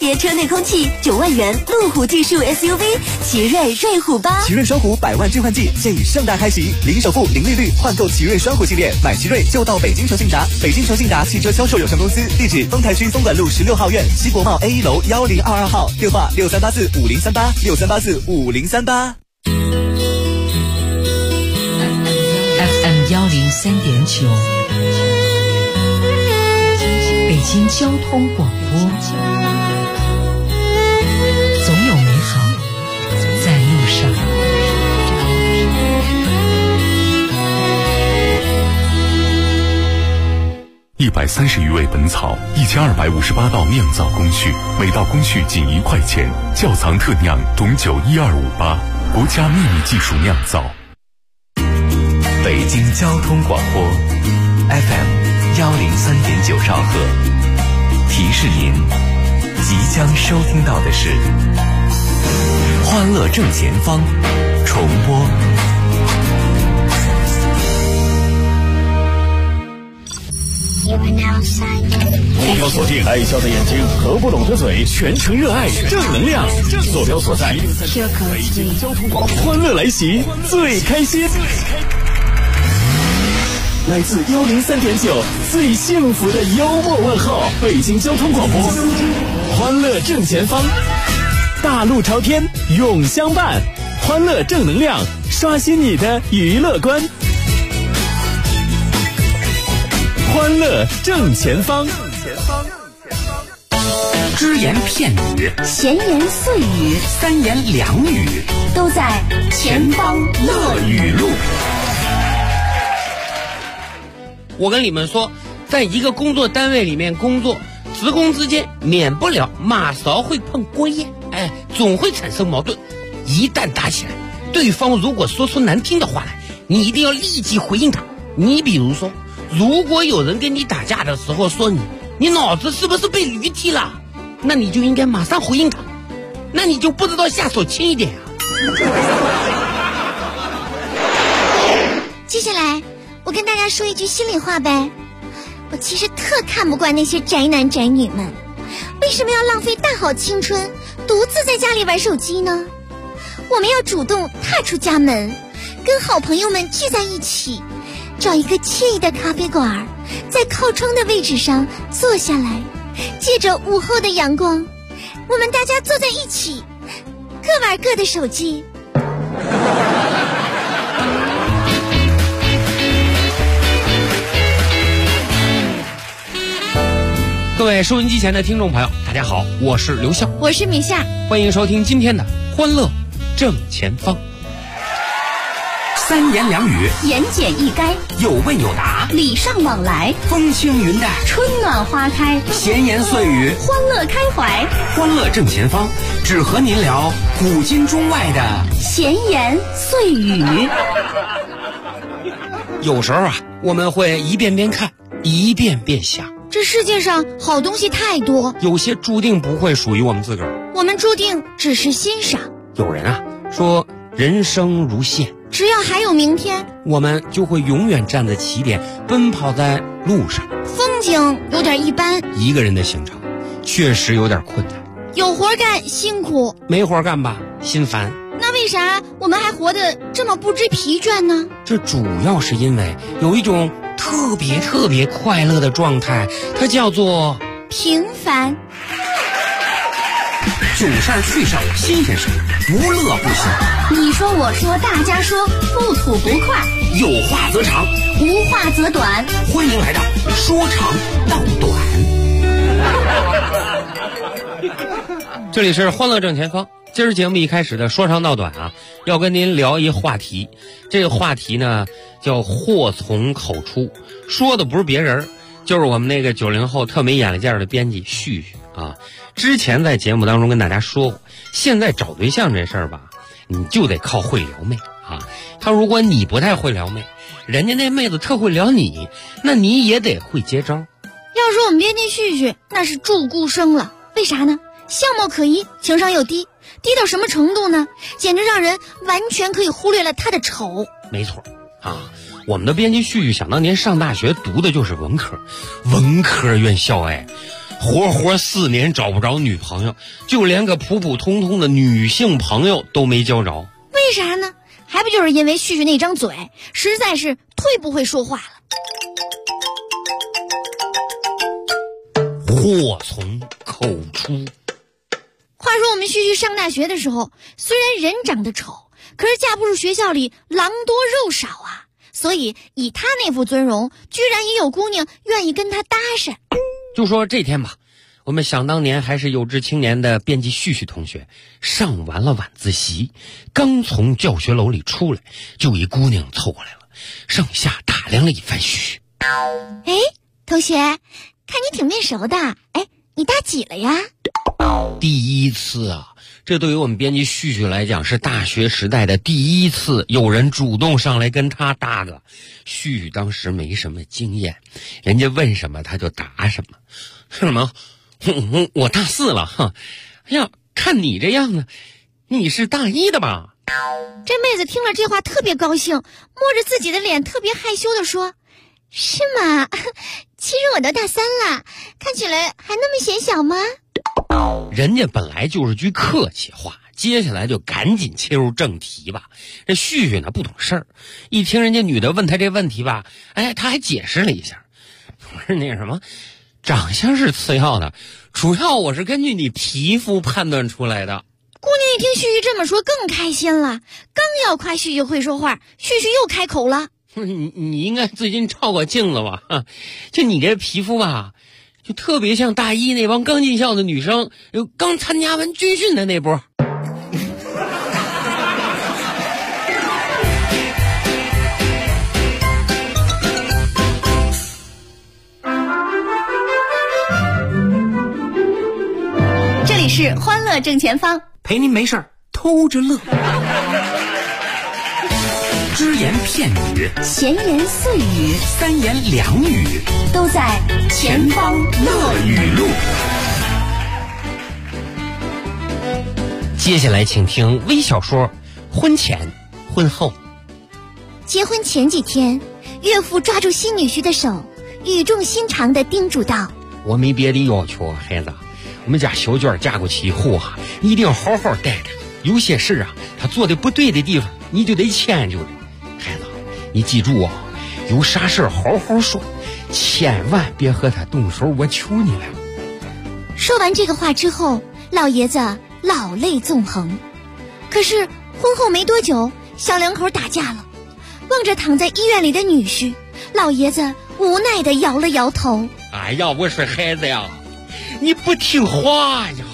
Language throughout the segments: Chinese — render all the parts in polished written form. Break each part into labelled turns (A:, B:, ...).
A: 别车内空气9万元路虎技术 SUV 奇瑞瑞虎8，
B: 奇瑞双虎100万置换季现已盛大开启，零首付、零利率换购奇瑞双虎系列，买奇瑞就到北京诚信达。北京诚信达汽车销售有限公司，地址丰台区松管路16号院西国贸 A1楼1022号，电话63845038，63845038。
C: FM 103.9，北京交通广播，总有美好在路上。
D: 130余味本草，1258道酿造工序，每道工序仅1块钱。窖藏特酿种酒12588，国家秘密技术酿造。
E: 北京交通广播 FM 103.9兆赫，提示您即将收听到的是欢乐正前方重播。
F: 目标锁定爱笑的眼睛和不懂的嘴，全程热爱正能量。坐标所在北京交通广播，欢乐来袭，最开心。来自103.9最幸福的幽默问候，北京交通广播，欢乐正前方，大路朝天永相伴，欢乐正能量，刷新你的娱乐观。欢乐正前方，
G: 只言片语，
A: 闲言碎语，
G: 三言两语，
A: 都在前方乐语录。
H: 我跟你们说，在一个工作单位里面工作，职工之间免不了马勺会碰锅沿，总会产生矛盾。一旦打起来，对方如果说出难听的话来，你一定要立即回应他。你比如说，如果有人跟你打架的时候说你脑子是不是被驴踢了，那你就应该马上回应他，那你就不知道下手轻一点啊。
I: 接下来我跟大家说一句心里话呗，我其实特看不惯那些宅男宅女们，为什么要浪费大好青春独自在家里玩手机呢？我们要主动踏出家门，跟好朋友们聚在一起，找一个惬意的咖啡馆，在靠窗的位置上坐下来，借着午后的阳光，我们大家坐在一起，各玩各的手机。
H: 各位收音机前的听众朋友，大家好，我是刘笑，
I: 我是米夏，
H: 欢迎收听今天的欢乐正前方。
G: 三言两语，
A: 言简意赅，
G: 有问有答，
A: 礼尚往来，
G: 风轻云淡，
A: 春暖花开，
G: 闲言碎语，
A: 欢乐开怀。
G: 欢乐正前方，只和您聊古今中外的
A: 闲言碎语。
H: 有时候啊，我们会一遍遍看，一遍遍想，
I: 这世界上好东西太多，
H: 有些注定不会属于我们自个儿，
I: 我们注定只是欣赏。
H: 有人啊说人生如线，
I: 只要还有明天，
H: 我们就会永远站在起点，奔跑在路上。
I: 风景有点一般，
H: 一个人的行程确实有点困难，
I: 有活干辛苦，
H: 没活干吧心烦。
I: 那为啥我们还活得这么不知疲倦呢？
H: 这主要是因为有一种特别快乐的状态，它叫做
I: 平凡。
G: 囧事儿趣事儿新鲜事儿，无乐不行。
A: 你说我说大家说，不吐不快，
G: 有话则长，
A: 无话则短。
G: 欢迎来到说长道短。
H: 这里是欢乐正前方。今儿节目一开始的说长道短啊，要跟您聊一话题。这个话题呢叫祸从口出，说的不是别人，就是我们那个90后特没眼力见的编辑旭旭啊。之前在节目当中跟大家说过，现在找对象这事儿吧，你就得靠会撩妹啊。他如果你不太会撩妹，人家那妹子特会撩你，那你也得会接招。
I: 要说我们编辑旭旭，那是注顾生了。为啥呢？相貌可疑，情商又低，低到什么程度呢？简直让人完全可以忽略了他的丑。
H: 没错啊，我们的编辑旭旭想当年上大学读的就是文科院校， 活4年找不着女朋友，就连个普普通通的女性朋友都没交着。
I: 为啥呢？还不就是因为旭旭那张嘴实在是忒不会说话了。
H: 祸从口出。
I: 话说我们旭旭上大学的时候，虽然人长得丑，可是架不住学校里狼多肉少啊，所以以他那副尊容，居然也有姑娘愿意跟他搭讪。
H: 就说这天吧，我们想当年还是有志青年的编辑旭旭同学，上完了晚自习，刚从教学楼里出来，就一姑娘凑过来了，上下打量了一番旭旭。
I: 哎，同学，看你挺面熟的，哎，你大几了呀？
H: 第一次啊，这对于我们编辑旭旭来讲是大学时代的第一次有人主动上来跟他搭个。旭旭当时没什么经验，人家问什么他就答什么。是什么？我大4了哈。哎呀，看你这样子，你是大1的吧？
I: 这妹子听了这话特别高兴，摸着自己的脸特别害羞地说：是吗？其实我都大3了，看起来还那么显小吗？
H: 人家本来就是句客气话，接下来就赶紧切入正题吧。这旭旭呢不懂事儿，一听人家女的问他这问题吧，哎，他还解释了一下，我是那什么，长相是次要的，主要我是根据你皮肤判断出来的。
I: 姑娘一听旭旭这么说更开心了，刚要夸旭旭会说话，旭旭又开口了：
H: 你应该最近照过镜子吧？就你这皮肤吧，就特别像大1那帮刚进校的女生，刚参加完军训的那波。
A: 这里是欢乐正前方，
G: 陪您没事儿偷着乐。只言片语，
A: 闲言碎语，
G: 三言两语，
A: 都在前方乐语录。
H: 接下来请听微小说《婚前婚后》。
I: 结婚前几天，岳父抓住新女婿的手，语重心长地叮嘱道：
H: 我没别的要求，孩子，我们家小娟嫁过去以后啊，你一定要好好待着，有些事啊她做的不对的地方你就得迁就着。孩子，你记住啊，有啥事好好说，千万别和他动手，我求你了。
I: 说完这个话之后，老爷子老泪纵横。可是婚后没多久，小两口打架了。望着躺在医院里的女婿，老爷子无奈地摇了摇头。
H: 哎呀，我说孩子呀，你不听话呀。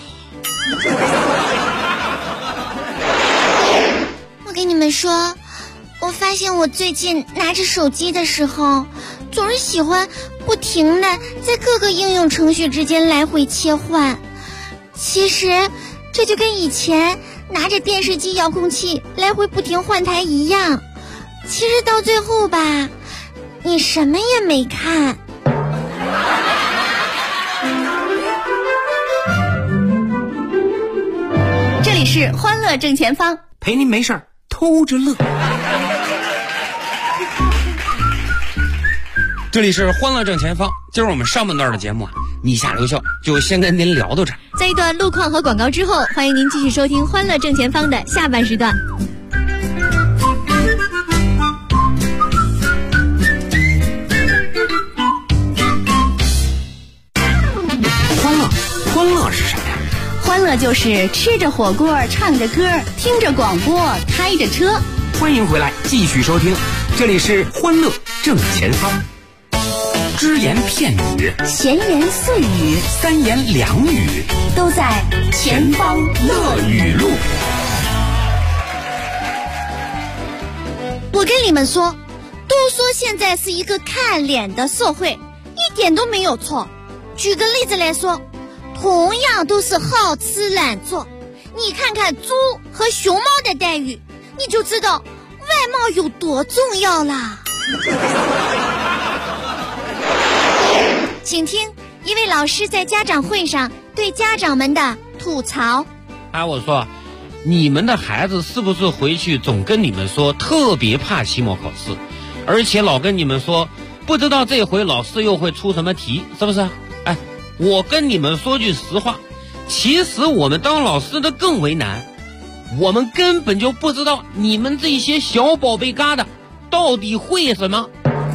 I: 我跟你们说，我发现我最近拿着手机的时候，总是喜欢不停地在各个应用程序之间来回切换。其实这就跟以前拿着电视机遥控器来回不停换台一样，其实到最后吧，你什么也没看。
A: 这里是欢乐正前方，
G: 陪您没事儿偷着乐。
H: 这里是欢乐正前方，今儿我们上半段的节目啊，你下留校就先跟您聊到这儿。
A: 在一段路况和广告之后，欢迎您继续收听欢乐正前方的下半时段。
G: 欢乐是什么呀？
A: 欢乐就是吃着火锅，唱着歌，听着广播，开着车。
G: 欢迎回来，继续收听，这里是欢乐正前方。只言片语，
A: 闲言碎语，
G: 三言两语，
A: 都在前方乐语录。
I: 我跟你们说，都说现在是一个看脸的社会，一点都没有错。举个例子来说，同样都是好吃懒做，你看看猪和熊猫的待遇，你就知道外貌有多重要啦。请听一位老师在家长会上对家长们的吐槽。
H: 我说，你们的孩子是不是回去总跟你们说特别怕期末考试，而且老跟你们说不知道这回老师又会出什么题，是不是？ 我跟你们说句实话，其实我们当老师的更为难，我们根本就不知道你们这些小宝贝疙瘩到底会什么。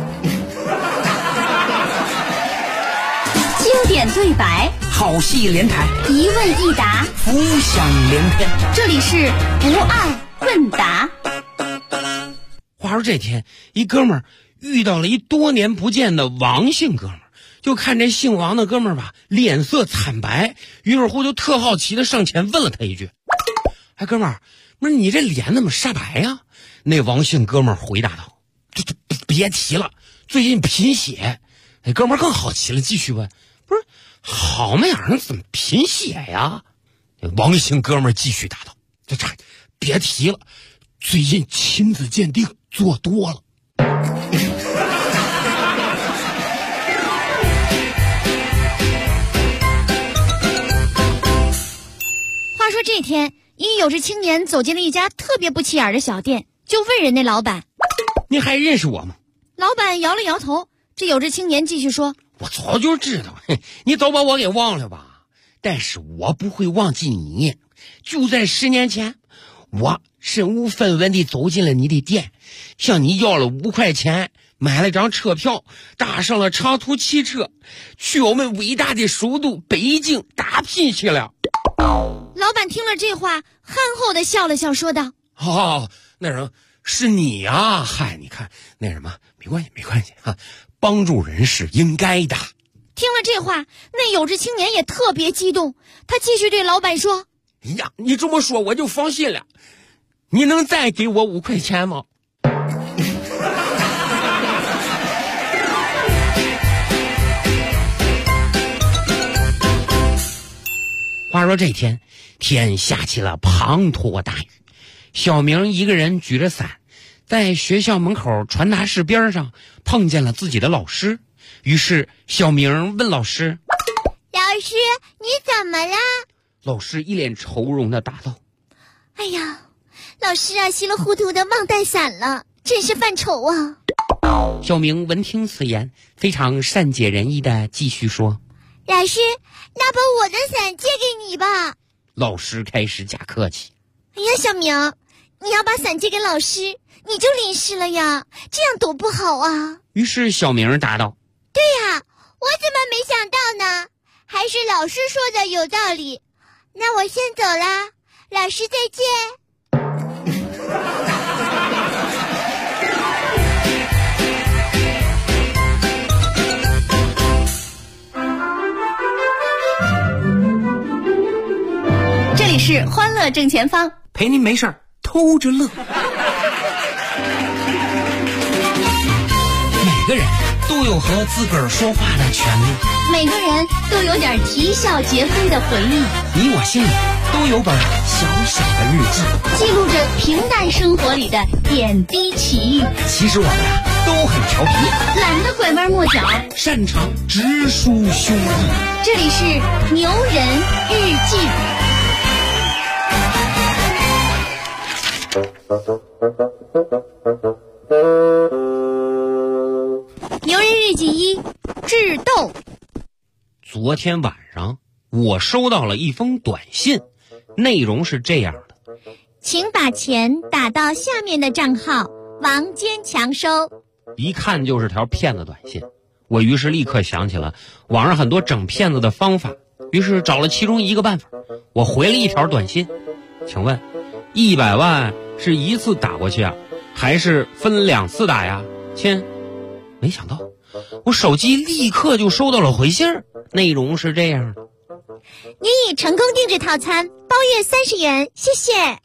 A: 经典对白，
G: 好戏连台，
A: 一问一答，
G: 浮想联翩。
A: 这里是不二问答。
H: 话说这天，一哥们儿遇到了一多年不见的王姓哥们儿，就看这姓王的哥们儿吧，脸色惨白，于是乎就特好奇的上前问了他一句：“哎，哥们儿，不是你这脸怎么煞白呀？”那王姓哥们儿回答道：“这别提了，最近贫血。”那哥们儿更好奇了，继续问：“不是好嘛样怎么贫血呀？”王姓哥们儿继续答道：“这别提了，最近亲子鉴定做多了。”
I: 话说这天，一有志青年走进了一家特别不起眼的小店，就问人那老板：“
H: 你还认识我吗？”
I: 老板摇了摇头。这有志青年继续说：“
H: 我早就知道，你早把我给忘了吧？但是我不会忘记你。就在10年前，我身无分文地走进了你的店，向你要了5块钱，买了张车票，搭上了长途汽车，去我们伟大的首都北京打拼去了。”
I: 老板听了这话，憨厚地笑了笑，说道：“
H: 哦，那什么，是你呀？嗨，你看那什么，没关系啊，帮助人是应该的。”
I: 听了这话，那有志青年也特别激动，他继续对老板说：“
H: 呀，你这么说我就放心了，你能再给我5块钱吗？”话说这天，天下起了滂沱大雨，小明一个人举着伞，在学校门口传达室边上碰见了自己的老师。于是小明问老师：“
I: 老师，你怎么了？”
H: 老师一脸愁容的答道：“
I: 哎呀，老师啊，稀里糊涂的忘带伞了，真是犯愁啊。”
H: 小明闻听此言，非常善解人意的继续说：“
I: 老师，那把我的伞借给你吧。”
H: 老师开始假客气：“
I: 哎呀，小明，你要把伞借给老师，你就淋湿了呀，这样多不好啊。”
H: 于是小明答道：“
I: 对呀，我怎么没想到呢？还是老师说的有道理。那我先走啦，老师再见。”
A: 这里是欢乐正前方，
G: 陪您没事儿偷着乐。每个人都有和自个儿说话的权利，
A: 每个人都有点啼笑皆非的回忆，
G: 你我心里都有本小小的日记，
A: 记录着平淡生活里的点滴奇遇。
G: 其实我们呀都很调皮，
A: 懒得拐弯抹角，
G: 擅长直抒胸臆。
A: 这里是牛人日记。
I: 牛人日记1：智斗。
H: 昨天晚上我收到了一封短信，内容是这样的：
I: 请把钱打到下面的账号，王坚强收。
H: 一看就是条骗子短信。我于是立刻想起了网上很多整骗子的方法，于是找了其中一个办法。我回了一条短信：请问100万是一次打过去啊，还是分2次打呀？亲。没想到我手机立刻就收到了回信，内容是这样的：
I: 您已成功定制套餐，包月30元，谢谢。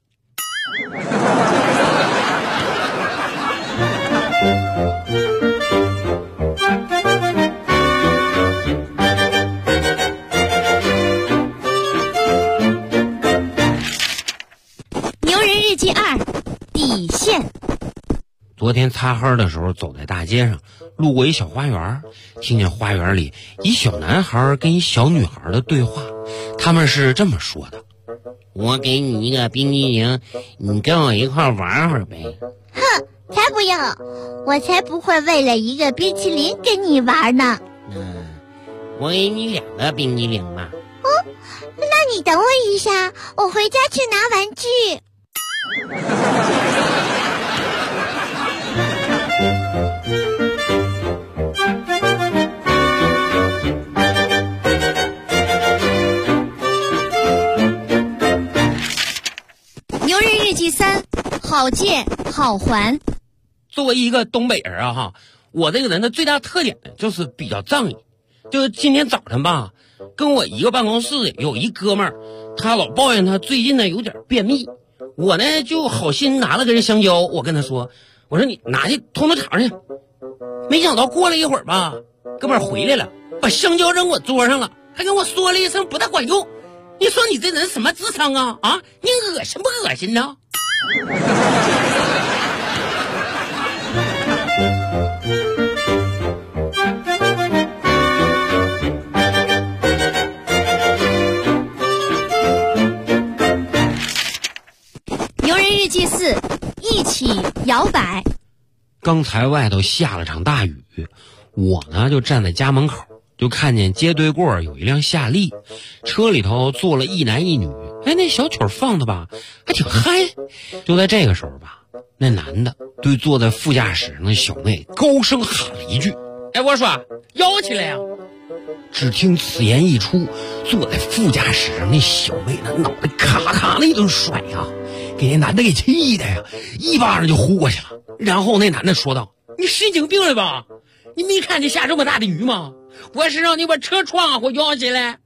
I: 牛人日记2：底线。
H: 昨天擦黑的时候，走在大街上，路过一小花园，听见花园里一小男孩跟一小女孩的对话，他们是这么说的：我给你一个冰激凌，你跟我一块玩会儿呗。
I: 哼，才不要，我才不会为了一个冰淇淋跟你玩呢。
H: 我给你2个冰激凌嘛。
I: 那你等我一下，我回家去拿玩具。
A: 牛人日记3，好借好还。
H: 作为一个东北人啊哈，我这个人的最大特点呢就是比较仗义。就是今天早上吧，跟我一个办公室有一哥们儿，他老抱怨他最近呢有点便秘。我呢就好心拿了根香蕉，我跟他说，我说你拿去通肠去。没想到过了一会儿吧，哥们儿回来了，把香蕉扔我桌上了，还跟我说了一声不大管用。你说你这人什么智商啊？啊，你恶心不恶心呢？
A: 牛人日记4，一起摇摆。
H: 刚才外头下了场大雨，我呢就站在家门口，就看见街对过有一辆夏利，车里头坐了一男一女。哎，那小曲放的吧还挺嗨。就在这个时候吧，那男的对坐在副驾驶上的小妹高声喊了一句：哎，我说摇起来呀！只听此言一出，坐在副驾驶上那小妹那脑袋咔咔的一顿甩呀，给那男的给气的呀，一巴掌就呼过去了。然后那男的说道：你神经病了吧？你没看见下这么大的雨吗？我是让你把车窗户摇起来。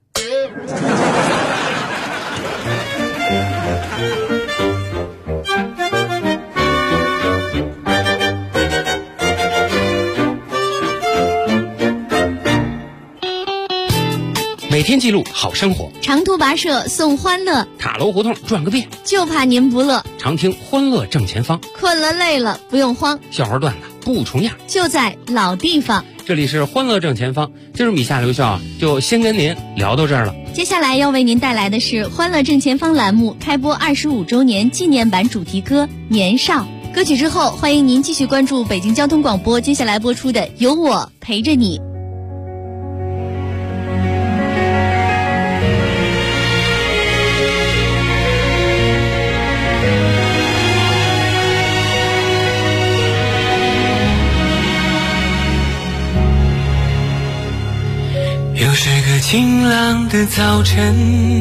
H: 每天记录好生活，
A: 长途跋涉送欢乐，
H: 塔楼胡同转个遍，
A: 就怕您不乐。
H: 常听欢乐正前方，
A: 困了累了不用慌，
H: 笑话段子不重样，
A: 就在老地方。
H: 这里是欢乐正前方，今儿米夏刘笑就先跟您聊到这儿了。
A: 接下来要为您带来的是欢乐正前方栏目开播25周年纪念版主题歌《年少》。歌曲之后，欢迎您继续关注北京交通广播接下来播出的《有我陪着你》。
J: 又是个晴朗的早晨，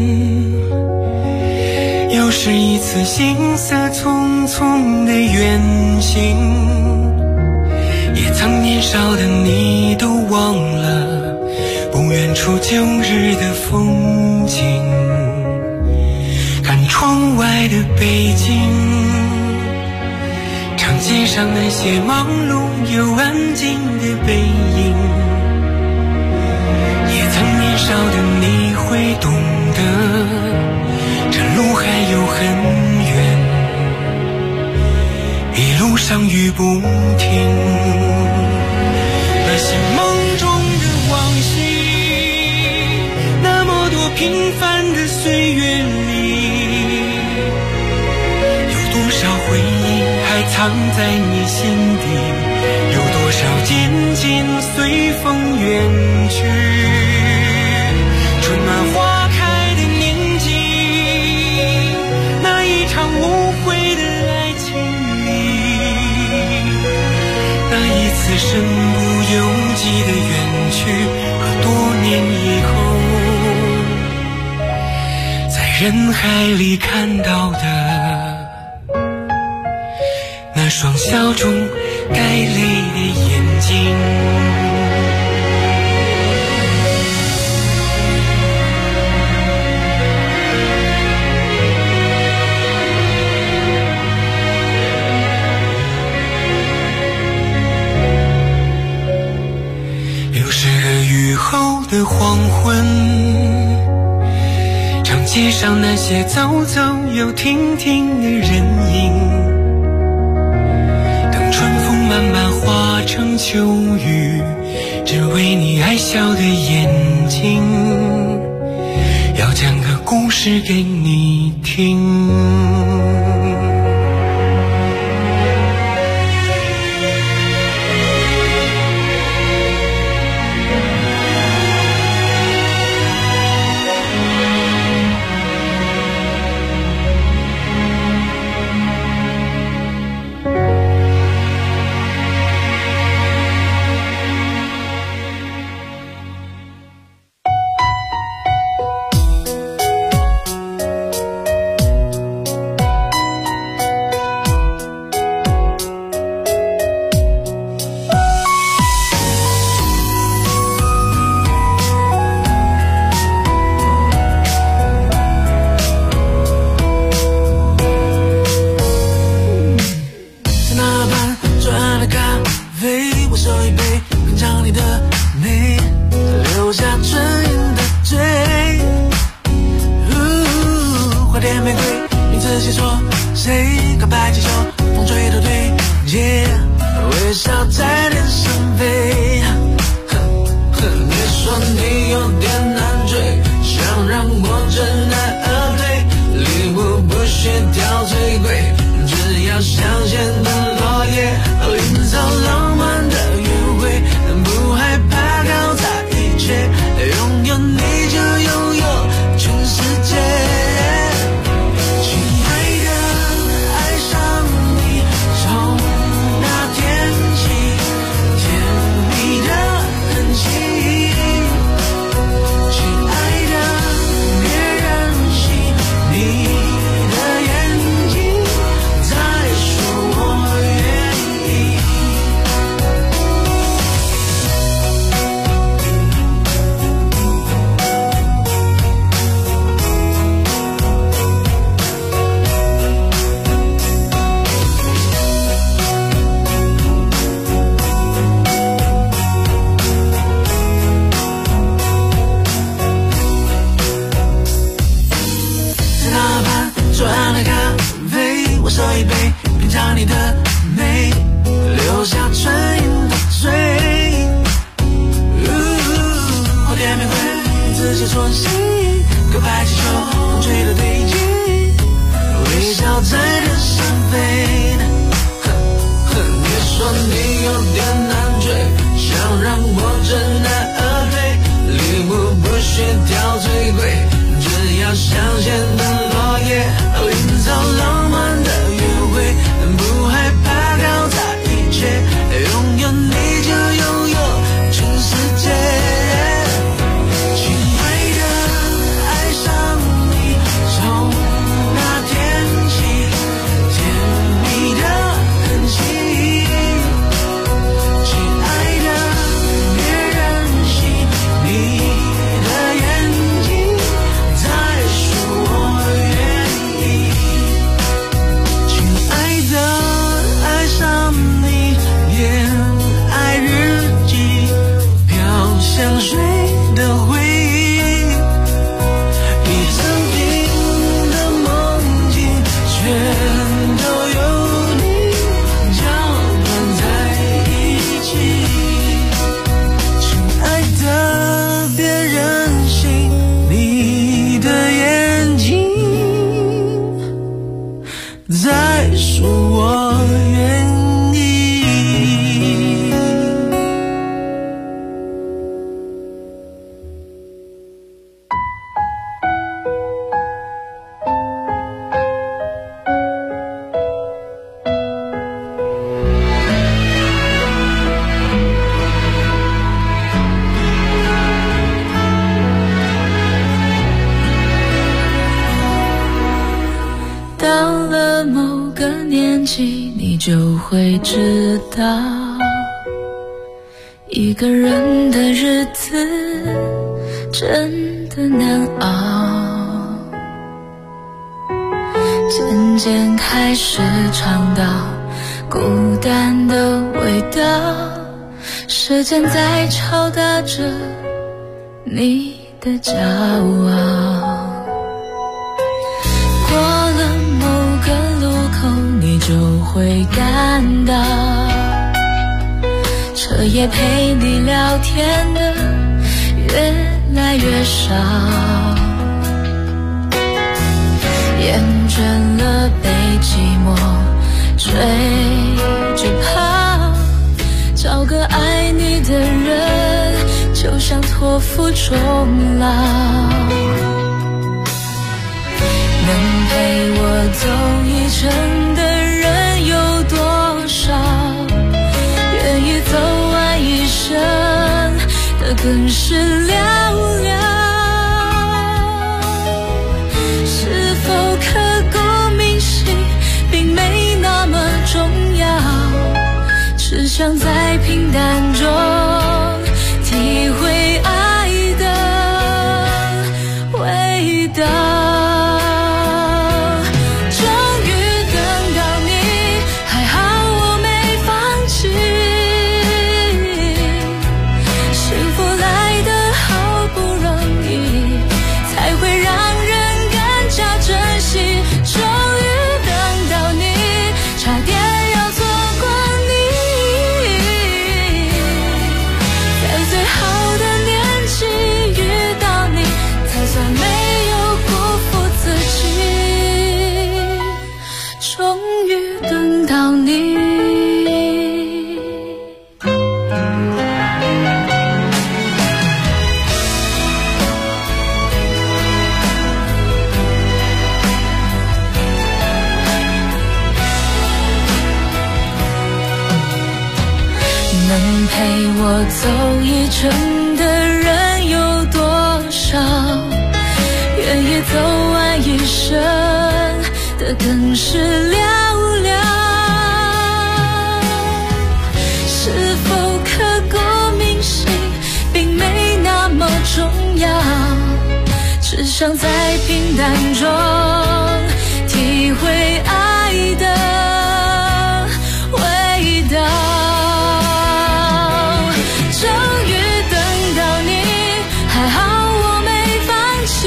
J: 又是一次行色匆匆的远行，也曾年少的你都忘了不远处旧日的风景。看窗外的北京，长街上那些忙碌又安静的背影，年少的你会懂得，这路还有很远，一路上雨不停。那些梦中的往昔，那么多平凡的岁月里，有多少回忆还藏在你心底，有多少渐渐随风远去。春暖花开的年纪，那一场无悔的爱情里，那一次身不由己的远去，和多年以后在人海里看到的那双笑中带泪的眼睛。雨后的黄昏，长街上那些走走又停停的人影，等春风慢慢化成秋雨，只为你爱笑的眼睛，要讲个故事给你听。 点玫瑰，你仔细说，谁告白气球，风吹都对，微笑在天上飞。你说你有点难追，想让我知难而退，礼物不需挑最贵，只要香榭的落叶，营造浪漫的约会，不害怕搞砸一切，拥有你就拥有全世界。亲爱的，爱上你，从那天起，甜蜜的痕迹。亲爱的，别任性，你的眼睛在说我愿意。在那盘左岸的咖啡，我手一杯，品尝你的美，留下唇印的嘴。花店玫瑰，你仔细说，谁告白气球，风吹的对劲，微笑在天上飞。你说你有点难追，想让我知难而退，礼物不需挑最贵，只要香榭的落叶，营造浪漫的约会，不害怕搞砸一切，拥有你就拥有全世界。亲爱的，爱上你，从那天起，甜蜜的痕迹。亲爱的，别任性，你的眼睛在说我愿意。亲爱的，爱上你，恋爱日记，飘香水的回忆，一整瓶的梦境，全都有你搅拌在一起。亲爱的，别任性，你的眼睛在说我愿意。
K: 到了某个年纪，你就会知道，一个人的日子真的难熬，渐渐开始尝到孤单的味道，时间在敲打着你的骄傲。过了某个路口，你就会感到，彻夜陪你聊天的越来越少，厌倦了被寂寞追着跑，找个爱你的人，就像托付终老。能陪我走一程的人有多少？愿意走完一生的更是寥寥。是否刻骨铭心并没那么重要，只想在平淡中体会爱的味道。幸我走一程的人有多少？愿意走完一生的更是寥寥。是否刻骨铭心并没那么重要，只想在平淡中体会爱的味道。终于等到你，还好我没放弃。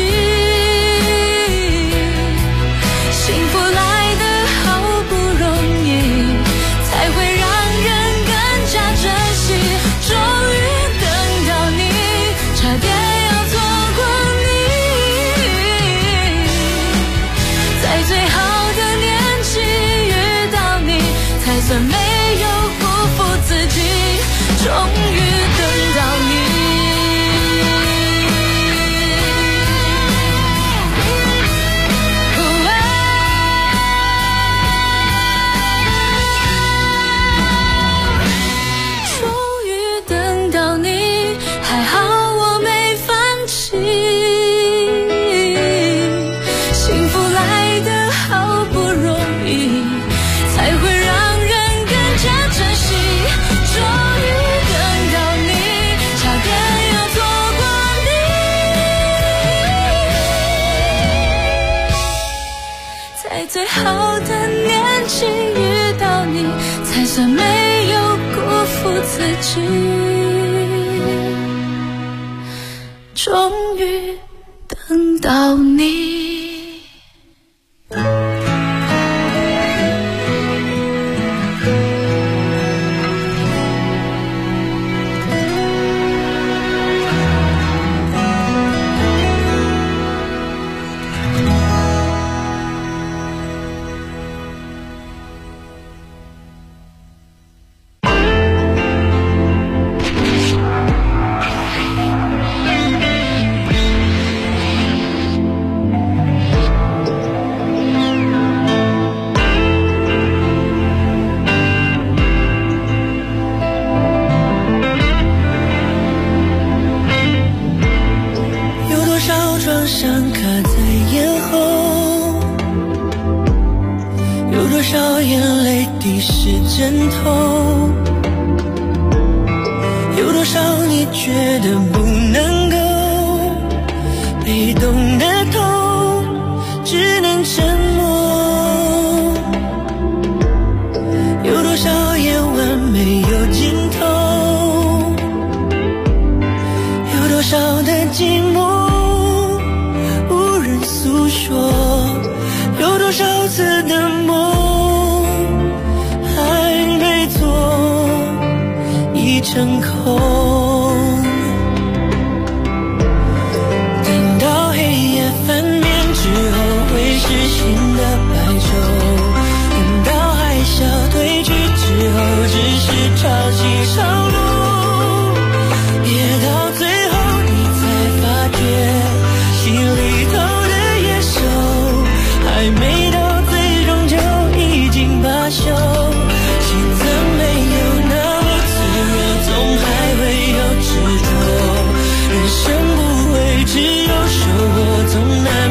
K: 幸福来得好不容易，才会让人更加珍惜。终于等到你，差点要错过你。在最好的年纪遇到你，才算没有辜负自己。终于等到你。终于等到你，还好我没放弃。幸福来得好不容易，才会让人更加珍惜。终于等到你，差点要错过你。在最好的年纪遇到你，才算没有辜负自己。终于等到你。
J: 枕头，有多少你觉得不能够被动的痛，只能沉默。有多少夜晚没有尽头，有多少的寂寞无人诉说，有多少次的梦成空。